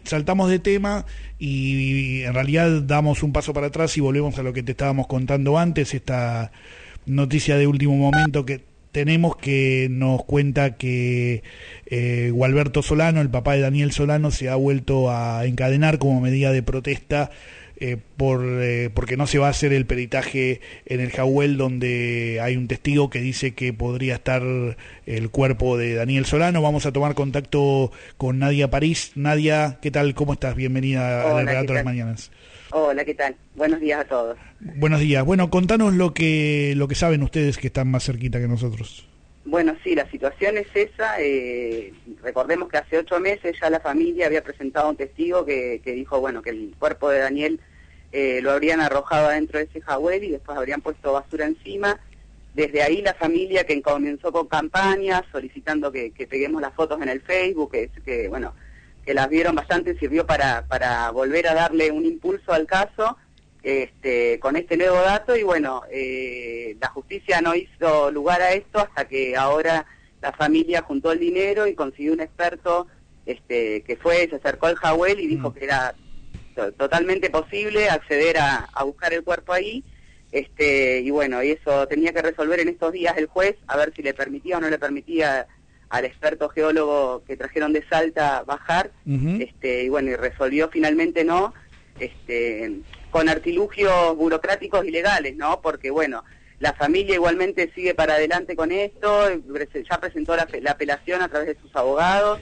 saltamos de tema y en realidad damos un paso para atrás y volvemos a lo que te estábamos contando antes, esta noticia de último momento que tenemos, que nos cuenta que Gualberto Solano, el papá de Daniel Solano, se ha vuelto a encadenar como medida de protesta porque no se va a hacer el peritaje en el Jagüel, donde hay un testigo que dice que podría estar el cuerpo de Daniel Solano. Vamos a tomar contacto con Nadia París. Nadia, ¿qué tal? ¿Cómo estás? Bienvenida al Relato de las Mañanas. Hola, ¿qué tal? Buenos días a todos. Buenos días. Bueno, contanos lo que saben ustedes, que están más cerquita que nosotros. Bueno, sí, la situación es esa. Recordemos que hace 8 meses ya la familia había presentado un testigo que dijo, bueno, que el cuerpo de Daniel lo habrían arrojado adentro de ese Jagüel y después habrían puesto basura encima. Desde ahí la familia, que comenzó con campañas solicitando que peguemos las fotos en el Facebook, que las vieron bastante, sirvió para volver a darle un impulso al caso con este nuevo dato. Y bueno, la justicia no hizo lugar a esto hasta que ahora la familia juntó el dinero y consiguió un experto se acercó al Jagüel y dijo que era totalmente posible acceder a buscar el cuerpo ahí. Y bueno, y eso tenía que resolver en estos días el juez, a ver si le permitía o no le permitía al experto geólogo que trajeron de Salta bajar. Y bueno, y resolvió finalmente no, con artilugios burocráticos y legales, ¿no? Porque bueno, la familia igualmente sigue para adelante con esto, ya presentó la apelación a través de sus abogados,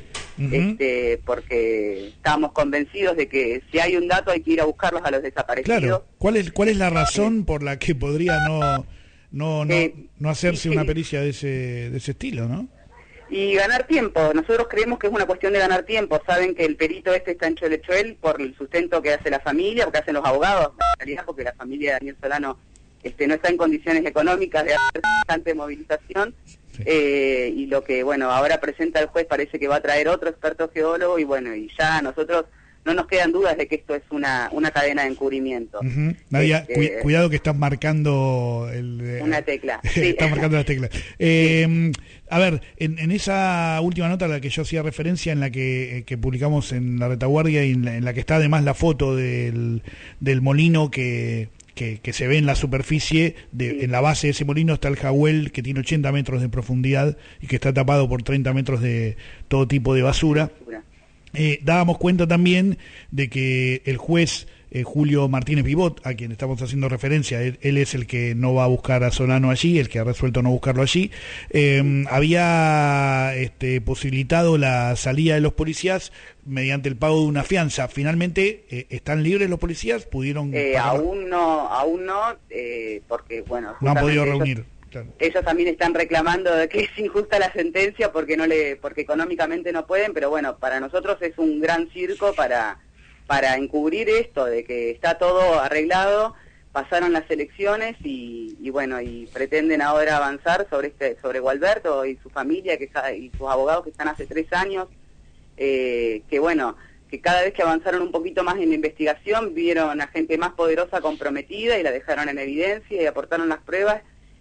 porque estábamos convencidos de que si hay un dato hay que ir a buscarlos a los desaparecidos. Claro. ¿Cuál es la razón por la que podría no hacerse una pericia de ese estilo, no? Y ganar tiempo. Nosotros creemos que es una cuestión de ganar tiempo. Saben que el perito está en Cholechuel por el sustento que hace la familia, porque hacen los abogados, en realidad, porque la familia de Daniel Solano no está en condiciones económicas de hacer bastante movilización. Sí. Y lo que, bueno, ahora presenta el juez parece que va a traer otro experto geólogo y bueno, y ya nosotros no nos quedan dudas de que esto es una cadena de encubrimiento. Nadia, cuidado que estás marcando una tecla. Sí. Estás marcando la tecla. A ver, en esa última nota a la que yo hacía referencia, en la que publicamos en La Retaguardia y en la que está además la foto del molino que se ve en la superficie, en la base de ese molino está el Jagüel, que tiene 80 metros de profundidad y que está tapado por 30 metros de todo tipo de basura. Dábamos cuenta también de que el juez Julio Martínez Pivot, a quien estamos haciendo referencia, él es el que no va a buscar a Solano allí, el que ha resuelto no buscarlo allí, había posibilitado la salida de los policías mediante el pago de una fianza. Finalmente, ¿están libres los policías? ¿Pudieron aún no, porque bueno, no han podido reunir. Ellos también están reclamando de que es injusta la sentencia porque económicamente no pueden, pero bueno, para nosotros es un gran circo para encubrir esto de que está todo arreglado. Pasaron las elecciones y bueno, y pretenden ahora avanzar sobre Gualberto y su familia y sus abogados que están hace 3 años, que bueno, que cada vez que avanzaron un poquito más en la investigación vieron a gente más poderosa comprometida y la dejaron en evidencia y aportaron las pruebas.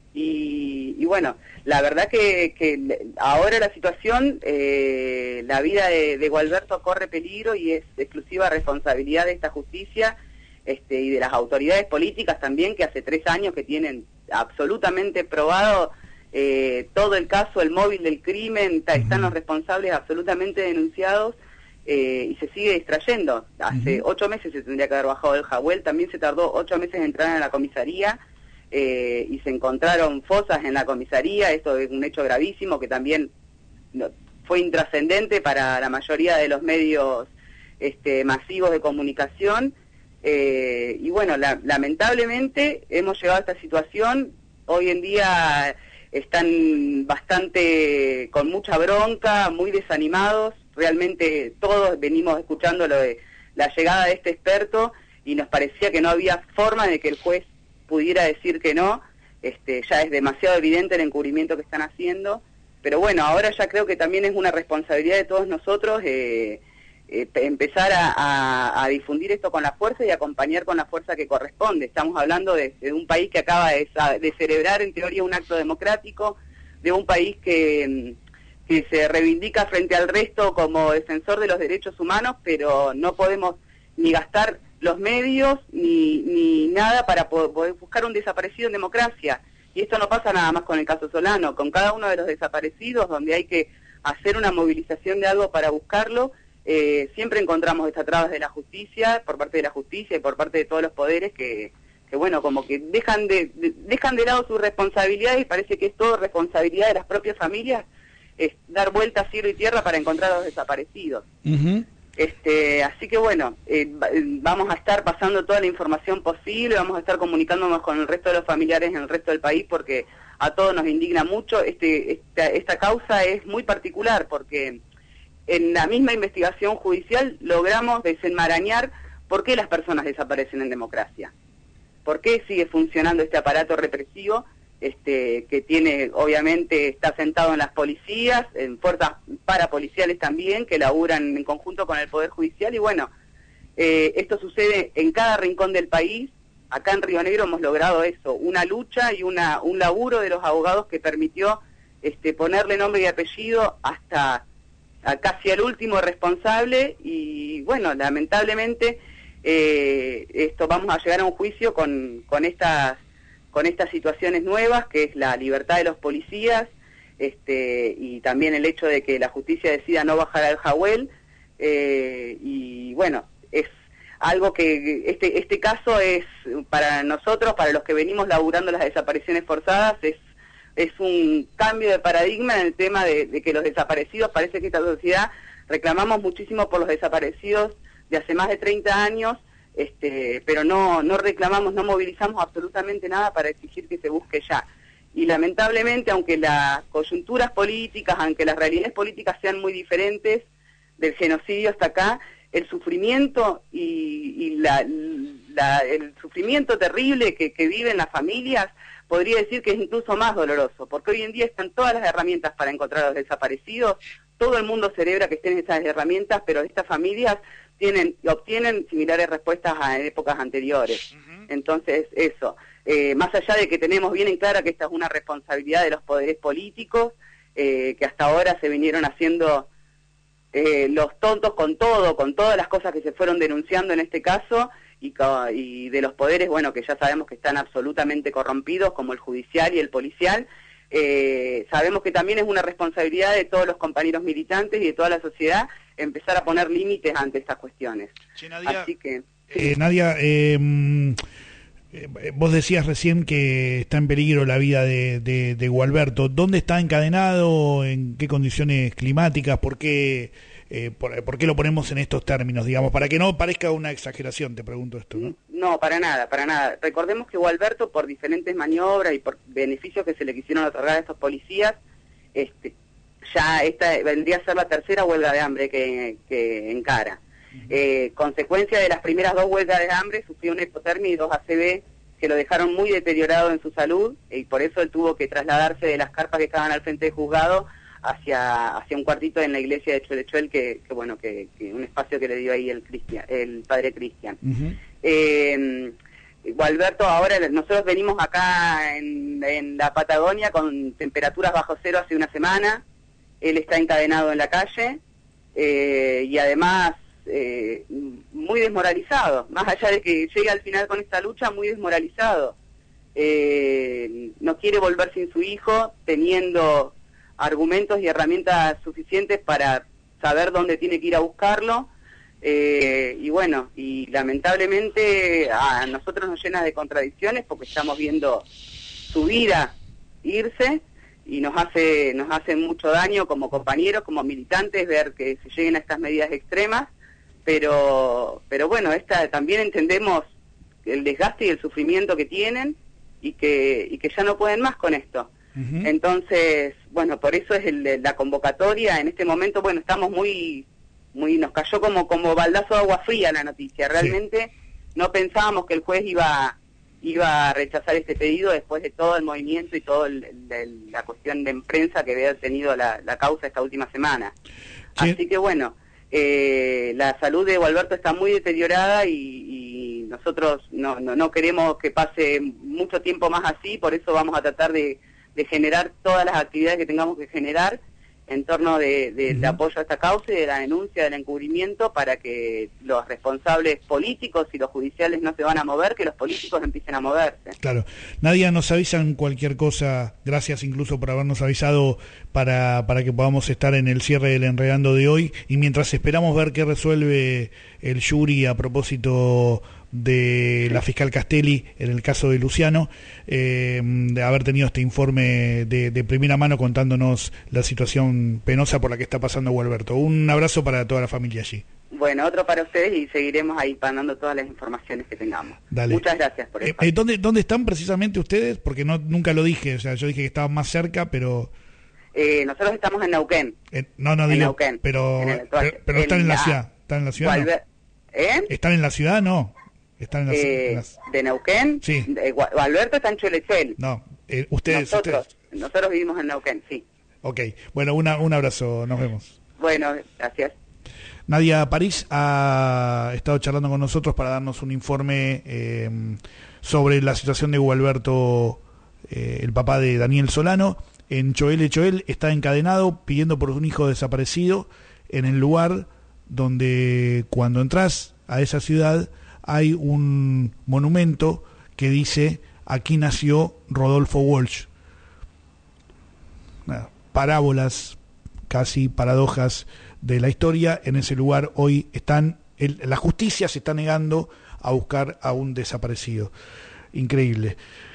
Y bueno, la verdad que ahora la situación, la vida de Gualberto corre peligro y es exclusiva responsabilidad de esta justicia y de las autoridades políticas también, que hace 3 años que tienen absolutamente probado todo el caso, el móvil del crimen, están los responsables absolutamente denunciados y se sigue distrayendo. Hace 8 meses se tendría que haber bajado el Jagüel, también se tardó 8 meses en entrar en la comisaría. Y se encontraron fosas en la comisaría. Esto es un hecho gravísimo que también fue intrascendente para la mayoría de los medios masivos de comunicación, y bueno, lamentablemente hemos llegado a esta situación. Hoy en día están bastante con mucha bronca, muy desanimados. Realmente todos venimos escuchando lo de la llegada de este experto y nos parecía que no había forma de que el juez pudiera decir que no. Ya es demasiado evidente el encubrimiento que están haciendo, pero bueno, ahora ya creo que también es una responsabilidad de todos nosotros empezar a difundir esto con la fuerza y acompañar con la fuerza que corresponde. Estamos hablando de un país que acaba de celebrar en teoría un acto democrático, de un país que que se reivindica frente al resto como defensor de los derechos humanos, pero no podemos ni gastar los medios ni nada para poder buscar un desaparecido en democracia. Y esto no pasa nada más con el caso Solano, con cada uno de los desaparecidos, donde hay que hacer una movilización de algo para buscarlo, siempre encontramos estas trabas de la justicia, por parte de la justicia y por parte de todos los poderes que bueno, como que dejan de lado su responsabilidad, y parece que es todo responsabilidad de las propias familias, es dar vuelta a cielo y tierra para encontrar a los desaparecidos. Así que bueno, vamos a estar pasando toda la información posible, vamos a estar comunicándonos con el resto de los familiares en el resto del país, porque a todos nos indigna mucho. Esta causa es muy particular, porque en la misma investigación judicial logramos desenmarañar por qué las personas desaparecen en democracia, por qué sigue funcionando este aparato represivo, que tiene, obviamente, está sentado en las policías, en fuerzas parapoliciales también, que laburan en conjunto con el Poder Judicial, y bueno, esto sucede en cada rincón del país. Acá en Río Negro hemos logrado eso, una lucha y un laburo de los abogados que permitió ponerle nombre y apellido hasta casi al último responsable, y bueno, lamentablemente esto vamos a llegar a un juicio con estas situaciones nuevas, que es la libertad de los policías, y también el hecho de que la justicia decida no bajar al Jahuel, y bueno, es algo que este caso es para nosotros, para los que venimos laburando las desapariciones forzadas, es un cambio de paradigma en el tema de que los desaparecidos, parece que esta sociedad reclamamos muchísimo por los desaparecidos de hace más de 30 años, pero no reclamamos, no movilizamos absolutamente nada para exigir que se busque ya. Y lamentablemente, aunque las coyunturas políticas, aunque las realidades políticas sean muy diferentes, del genocidio hasta acá, el sufrimiento y el sufrimiento terrible que viven las familias, podría decir que es incluso más doloroso, porque hoy en día están todas las herramientas para encontrar a los desaparecidos, todo el mundo celebra que estén esas herramientas, pero estas familias obtienen similares respuestas a épocas anteriores. Entonces, eso, más allá de que tenemos bien en clara que esta es una responsabilidad de los poderes políticos, que hasta ahora se vinieron haciendo los tontos con todas las cosas que se fueron denunciando en este caso, y de los poderes, bueno, que ya sabemos que están absolutamente corrompidos, como el judicial y el policial. Sabemos que también es una responsabilidad de todos los compañeros militantes y de toda la sociedad empezar a poner límites ante estas cuestiones. Sí, Nadia, así que Nadia, vos decías recién que está en peligro la vida de Gualberto. ¿Dónde está encadenado? ¿En qué condiciones climáticas? ¿Por qué lo ponemos en estos términos, digamos? Para que no parezca una exageración, te pregunto esto, ¿no? No, para nada, para nada. Recordemos que Gualberto, por diferentes maniobras y por beneficios que se le quisieron otorgar a estos policías, ya esta vendría a ser la tercera huelga de hambre que encara. Consecuencia de las primeras 2 huelgas de hambre, sufrió una hipotermia y 2 ACV que lo dejaron muy deteriorado en su salud, y por eso él tuvo que trasladarse de las carpas que estaban al frente del juzgado hacia un cuartito en la iglesia de Chuelechuel, que un espacio que le dio ahí el padre Cristian. Gualberto, ahora nosotros venimos acá en la Patagonia con temperaturas bajo cero hace una semana. Él está encadenado en la calle, y además muy desmoralizado, más allá de que llegue al final con esta lucha, muy desmoralizado. No quiere volver sin su hijo, teniendo argumentos y herramientas suficientes para saber dónde tiene que ir a buscarlo, y bueno, y lamentablemente a nosotros nos llena de contradicciones, porque estamos viendo su vida irse, y nos hace mucho daño como compañeros, como militantes, ver que se lleguen a estas medidas extremas, pero bueno, también entendemos el desgaste y el sufrimiento que tienen, y que ya no pueden más con esto. Entonces, bueno, por eso es la convocatoria. En este momento, bueno, estamos nos cayó como baldazo de agua fría la noticia. Realmente no pensábamos que el juez iba a rechazar este pedido después de todo el movimiento y toda la cuestión de prensa que había tenido la causa esta última semana. Sí. Así que bueno, la salud de Gualberto está muy deteriorada, y nosotros no queremos que pase mucho tiempo más así, por eso vamos a tratar de generar todas las actividades que tengamos que generar, en torno del apoyo a esta causa y de la denuncia del encubrimiento para que los responsables políticos y los judiciales no se van a mover, que los políticos empiecen a moverse. Claro. Nadia, nos avisan cualquier cosa, gracias incluso por habernos avisado para que podamos estar en el cierre del Enredando de hoy, y mientras esperamos ver qué resuelve el jury a propósito de la fiscal Castelli en el caso de Luciano, de haber tenido este informe de primera mano contándonos la situación penosa por la que está pasando Gualberto. Un abrazo para toda la familia allí. Bueno, otro para ustedes y seguiremos ahí mandando todas las informaciones que tengamos. Dale. Muchas gracias por eso. ¿Dónde están precisamente ustedes? Porque nunca lo dije, o sea, yo dije que estaban más cerca, pero... nosotros estamos en Neuquén. No, digo, Neuquén, pero están en la ciudad. ¿Están en la ciudad? ¿Están en la ciudad? No. ¿Están en ¿De Neuquén? Sí. Gualberto está en Cholechuel. No, ustedes. Nosotros vivimos en Neuquén, sí. Ok, bueno, un abrazo, nos vemos. Bueno, gracias. Nadia París ha estado charlando con nosotros para darnos un informe sobre la situación de Gualberto, el papá de Daniel Solano. En Choel está encadenado pidiendo por un hijo desaparecido en el lugar donde cuando entras a esa ciudad hay un monumento que dice: aquí nació Rodolfo Walsh. Parábolas, casi paradojas de la historia. En ese lugar hoy la justicia se está negando a buscar a un desaparecido. Increíble.